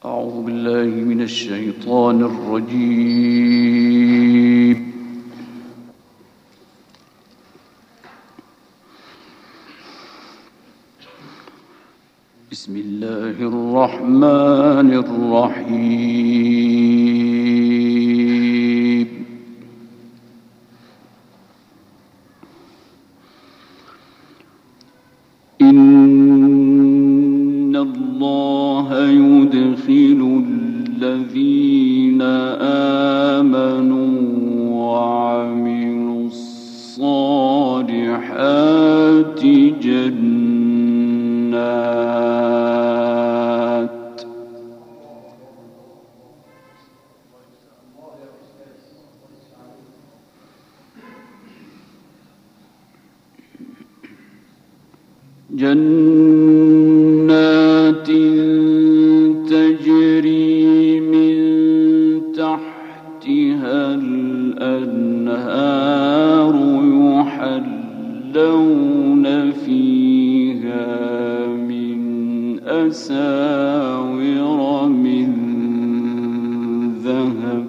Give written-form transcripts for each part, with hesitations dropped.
أعوذ بالله من الشيطان الرجيم. بسم الله الرحمن الرحيم. إن الله يدخل الذين آمنوا وعملوا الصالحات جنات تجري من تحتها الأنهار يحلون فيها من أساور من ذهب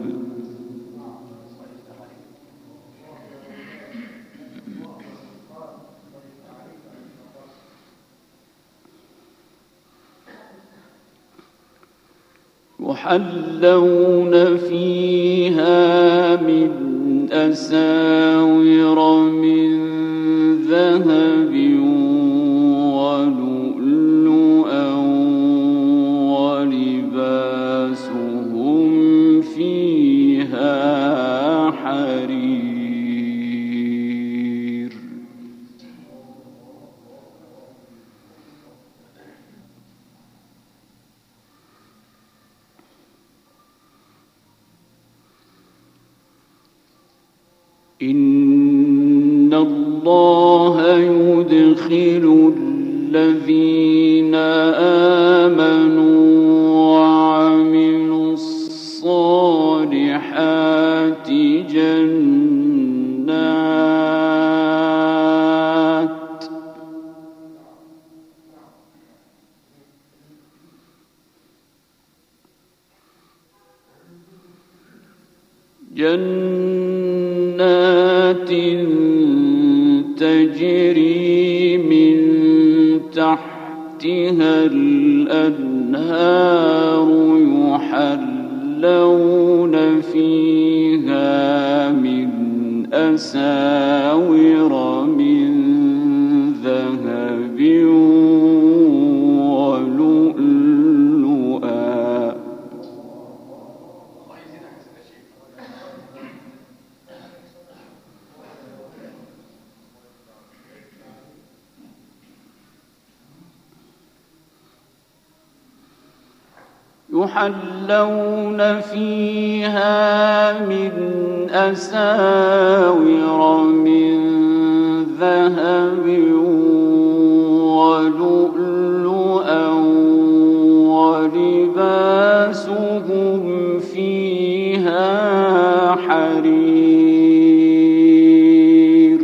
يحلون فيها من أساور من ذهب ولؤلؤا ولباسهم فيها حرير. إن الله يدخل الذين آمنوا وعملوا الصالحات جنات تجري من تحتها الأنهار يحلون فيها من أساور من ذهب ولؤلؤا يحلون فيها من أساور من ذهب ولؤلؤا ولباسهم فيها حرير.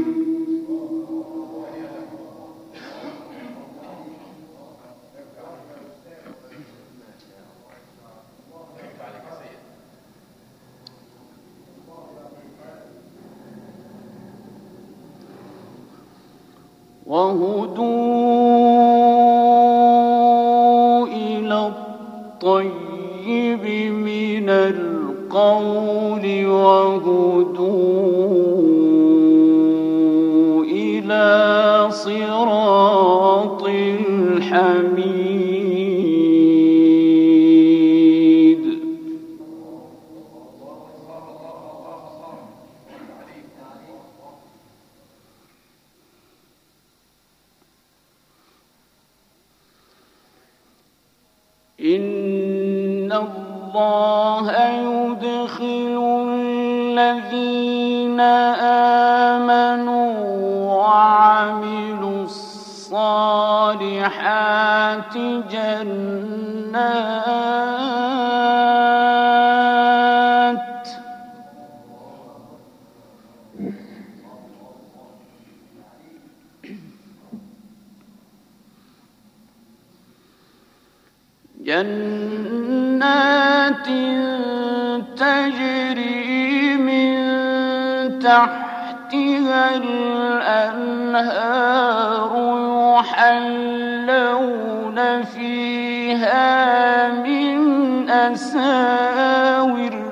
وهدوا إلى الطيب من القول وهدوا إلى صراط الحميد. إن الله يدخل الذين آمنوا وعملوا الصالحات جنات تجري من تحتها الأنهار يحلون فيها من أساور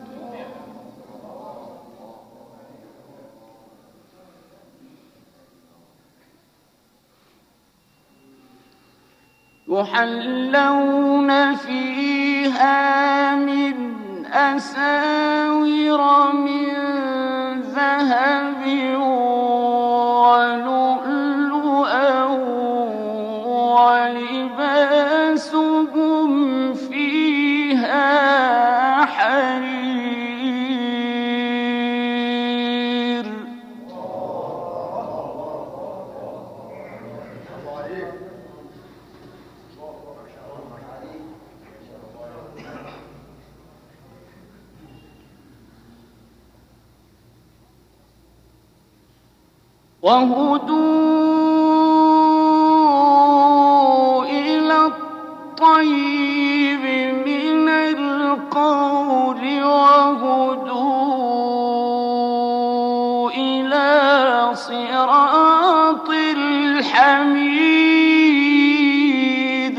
من ذهب ولؤلؤا ولباسهم فيها حرير وهدوا إلى الطيب من القول وهدوا إلى صراط الحميد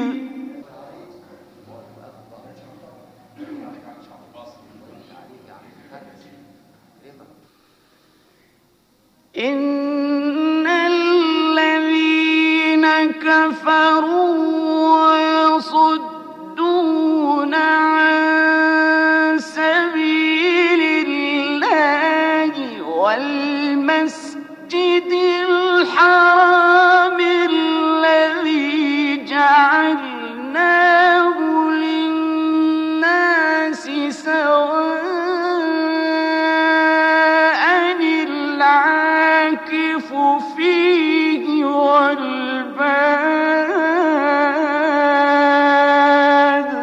إن الذين كفروا ويصدون عن سبيل الله والمسجد الحرام الذي جعلناه للناس سواء العاكف فيه والباد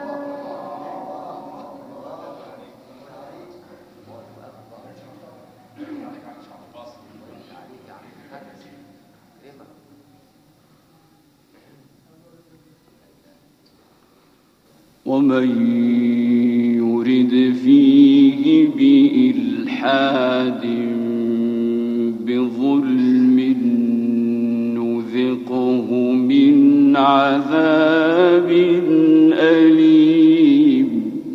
ومن يرد فيه بإلحاد بظلم نذقه من عذاب أليم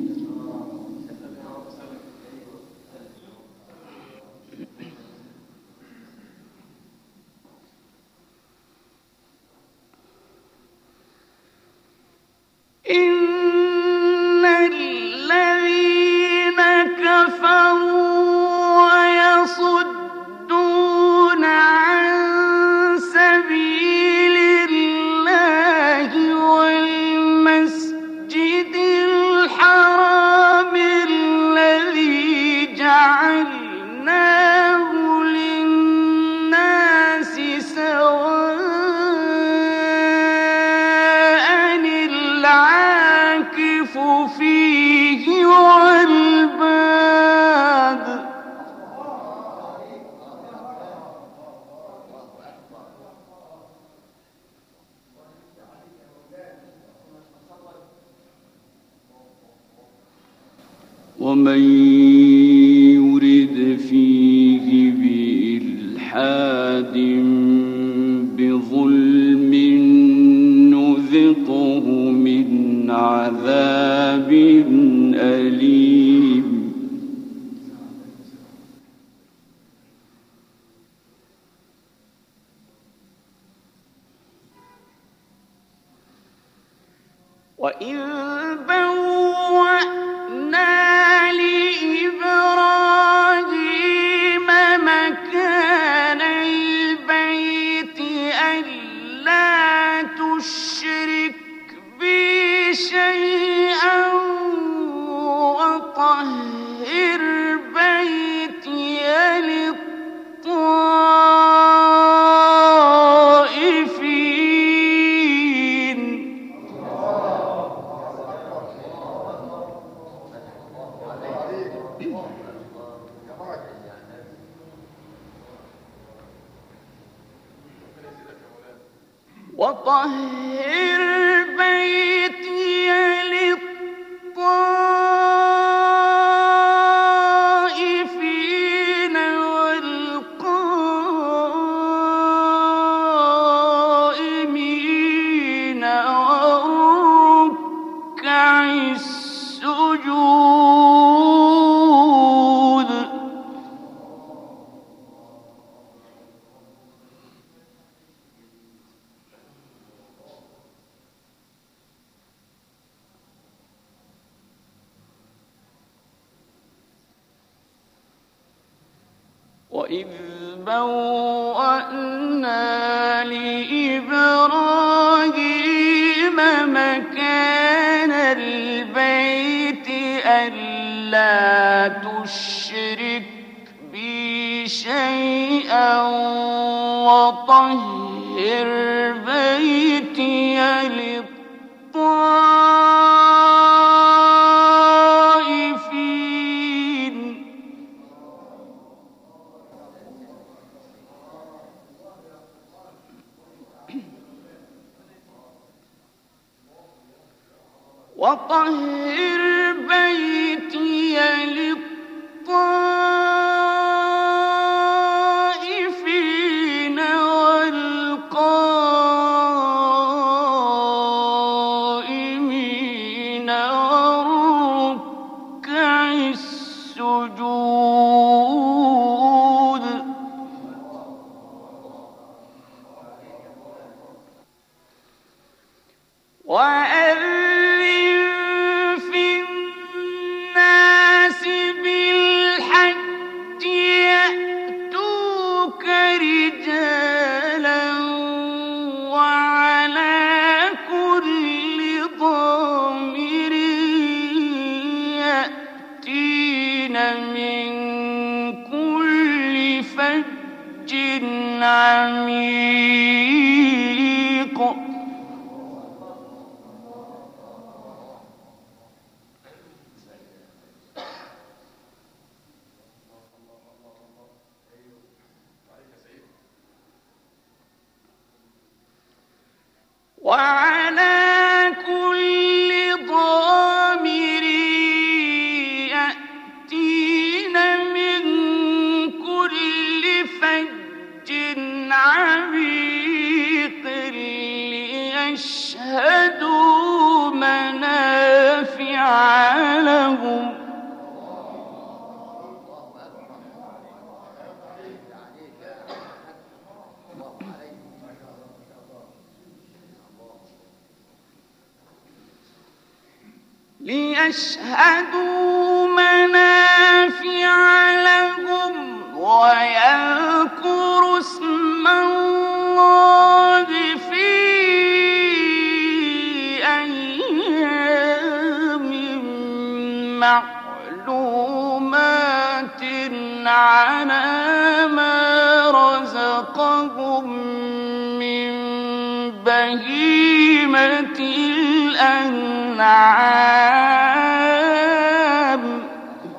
إن الذين كفروا ويصدون عن سبيل الله والمسجد الحرام الذي جعلناه للناس سواء العاكف فيه والباد ومن يرد فيه بإلحاد بظلم نذقه من عذاب أليم وإذ بوأنا لإبراهيم مكان البيت ألا تشرك بي شيئا وطهر بيتي للطائفين وطهر بيتي للطائفين السجود وإذ بوأنا لإبراهيم مكان البيت ألا تشرك بي شيئا وطهر بيتي للطائفين وطهر بيتي للطائفين والقائمين والركع السجود وأذن في الناس بالحج يأتوك رجالا وعلى كل ضامر يأتين من كل فج عميق وعلى كل ضامر يأتين من كل فج عميق ليشهدوا منافع لهم ويذكروا اسم الله في أيام معلومات على ما رزقهم من بهيمة الأنعام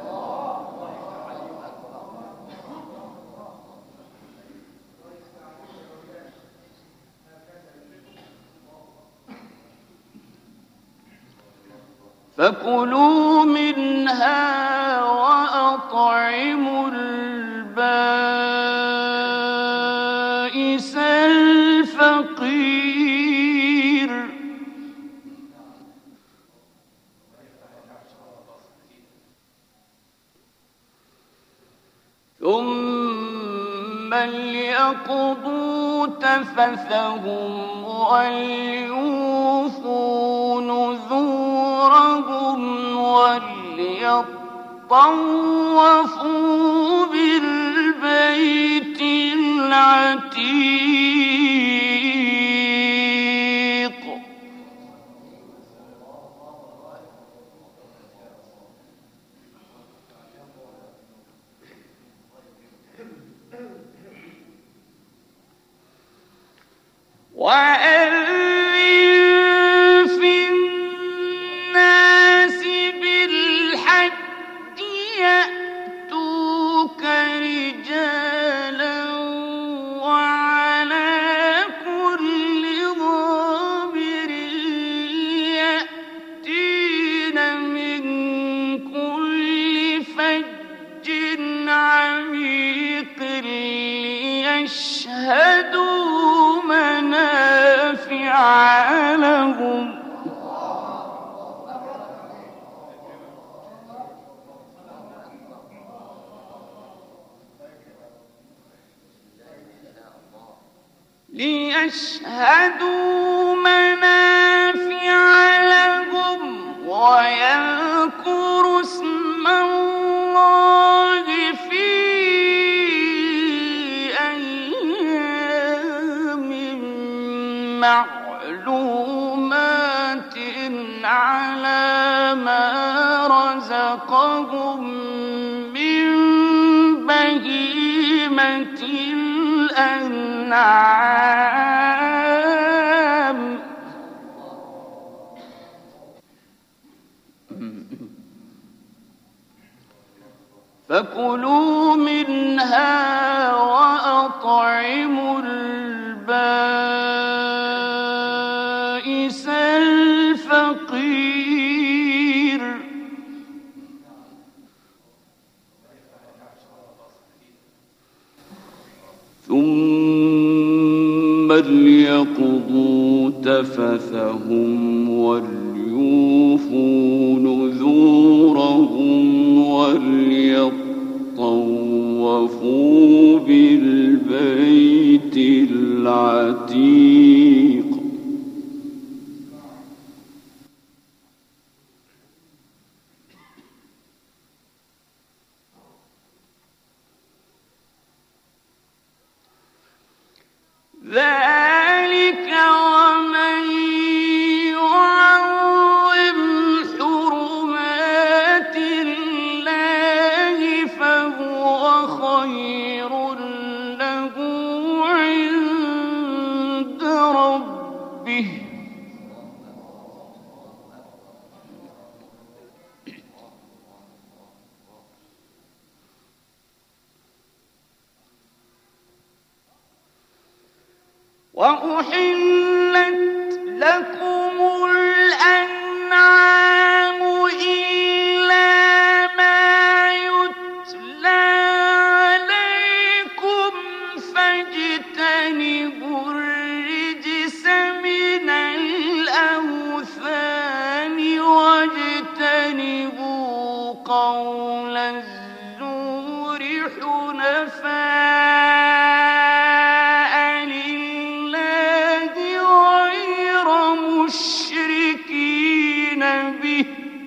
فكلوا منها وأطعموا البائس الفقير ثم ليقضوا تفثهم وليوفوا نذورهم وليطوفوا بالبيت العتيق وأذن في الناس بالحج يأتوك رجالا وعلى ليشهدوا منافع لهم ويذكروا اسم الله في أيام معلومات على ما رزقهم من بهيمة الأنعام. فكلوا منها وأطعموا البائس الفقير. ثم ليقضوا تفثهم وليوفوا نذورهم وليطوفوا بالبيت العتيق. ذلك ومن يعظم حرمات الله فهو خير له عند ربه. وأحلت لكم الأنعام إلا ما يتلى عليكم فاجتنبوا الرجس من الأوثان واجتنبوا قول الزور حنفاء مشركين به.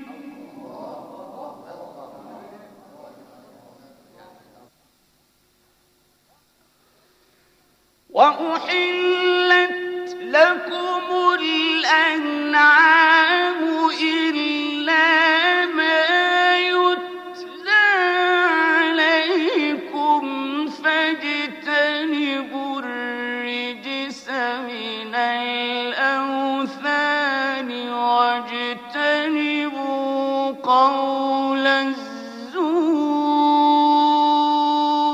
وأحلت لكم الأنعام إلا ما يتلى عليكم فاجتنبوا الرجس من الأوثان واجتنبوا قول الزور.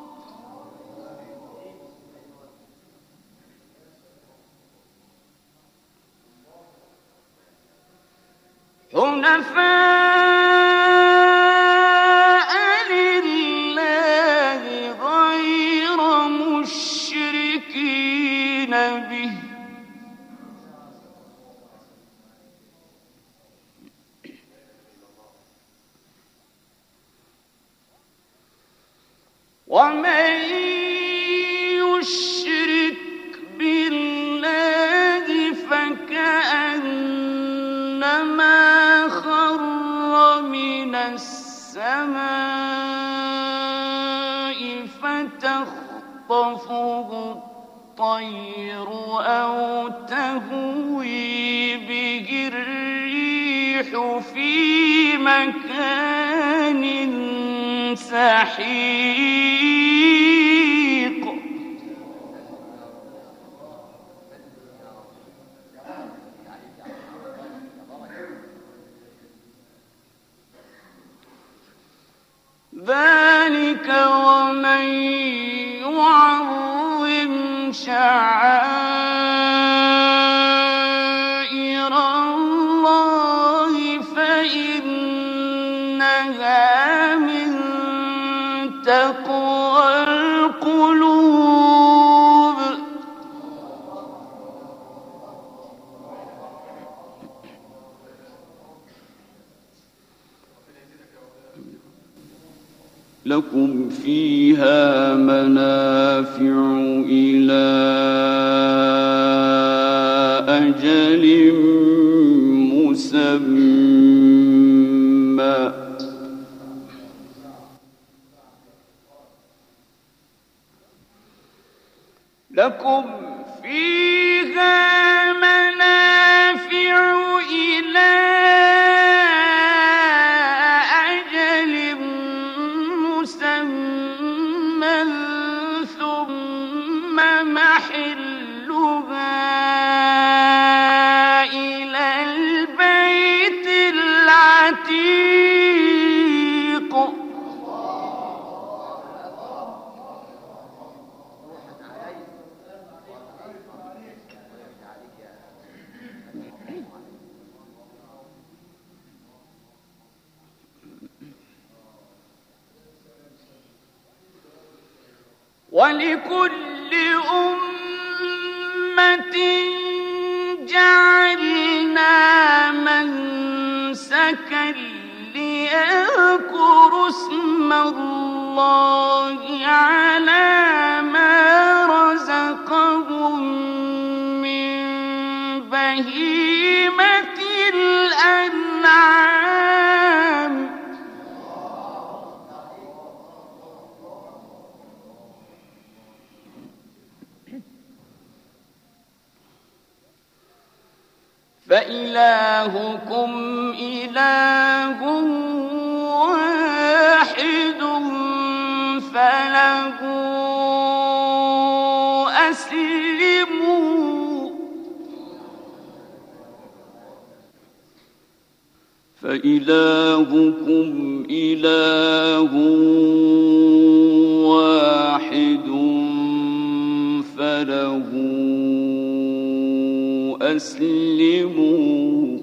حنفاء لله غير مشركين به. ومن يشرك بالله فكأنما خر من السماء فتخطفه الطير أو تهوي به الريح في مكان سحيق. ذلك ومن يعظم شعائر الله فإنها من تقوى القلوب. لكم فيها منافع إلى أجل مسمى لكم فيها منافع إلى أجل مسمى ثم محلها إلى البيت العتيق ولكل أمة جعلنا منسكا ليذكروا اسم الله على ما رزقهم من بهيمة الأنعام فإلهكم إله واحد فله أسلموا فإلهكم إله واحد فله أسلموا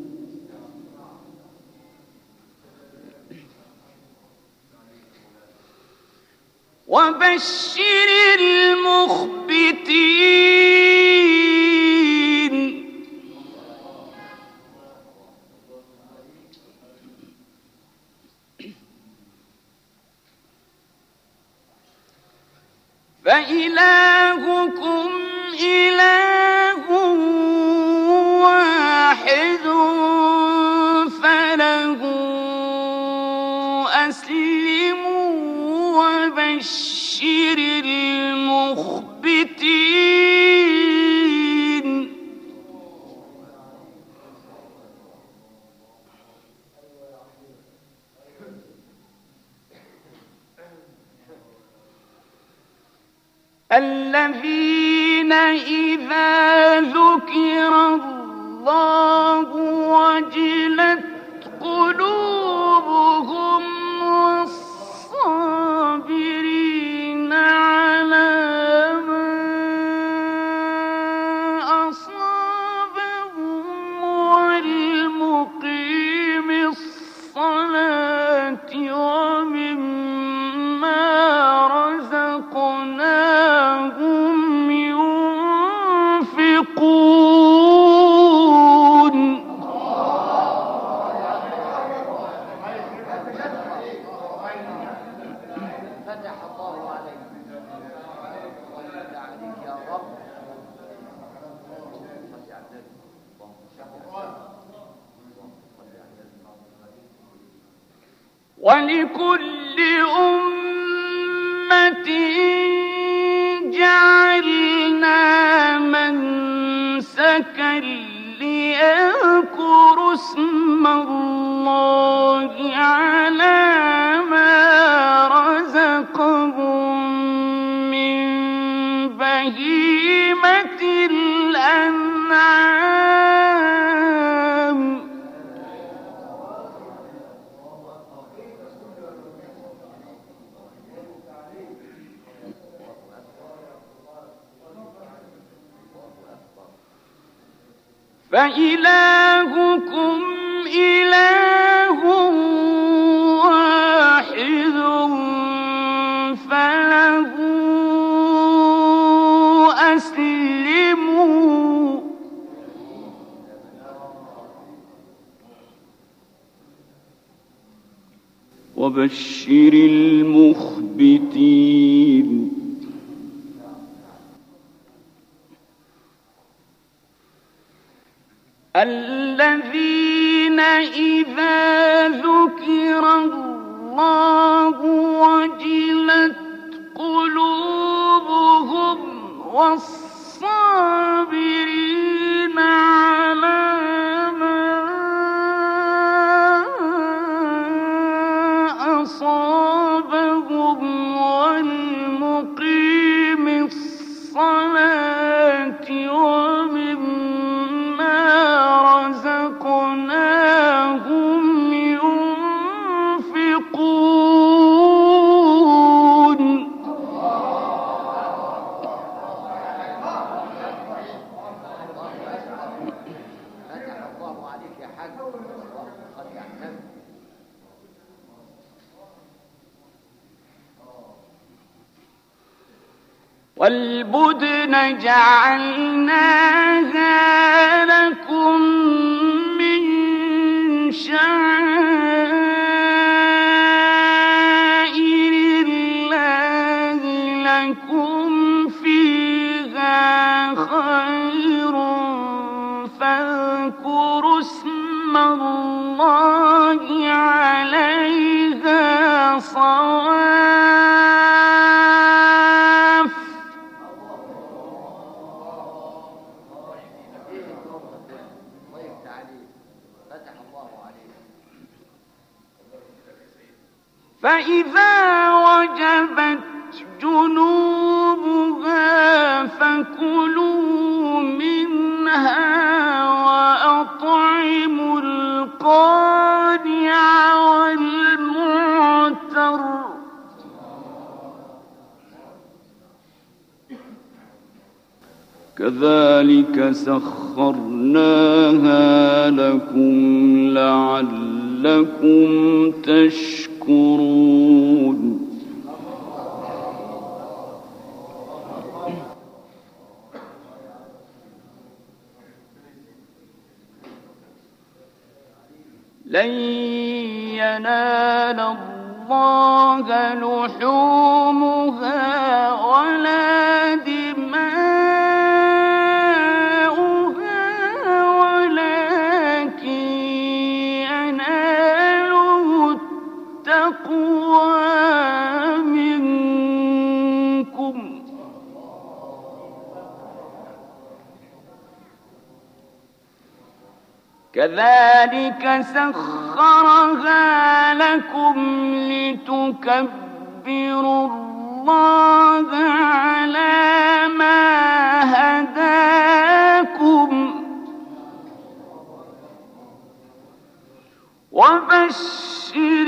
وبشر المخبتين فإلهكم إله واحد فله أسلموا وبشر المخبتين الذين إذا ذكر الله وجلت قلوبهم والصابرين على ما أصابهم والمقيم الصلاة ومما رزقناهم ينفقون فتح الله عليك يا رب. ولكل أمة جعلنا منسكا ليذكروا اسم الله على ما رزقهم من بهيمة الأنعام فإلهكم إله واحد فله أسلموا وبشر المخبتين الذين إذا ذكر الله وجلت قلوبهم والصابرين على ما أصابهم والمقيم الصلاة ومما رزقناهم ينفقون والبدن جعلناها لكم من شعائر الله لكم فيها خير فاذكروا اسم الله عليها صواف فإذا وجبت جنوبها فكلوا منها وأطعموا القانع والمعتر كذلك سخرناها لكم لعلكم تشكرون لن ينال الله لحومها ولا دماؤها ولكن يناله التقوى منكم كذلك سخرها لكم لتكبروا الله على ما هداكم وبشر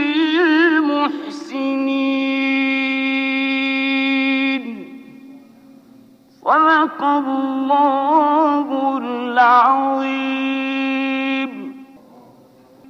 المحسنين صدق الله العظيم.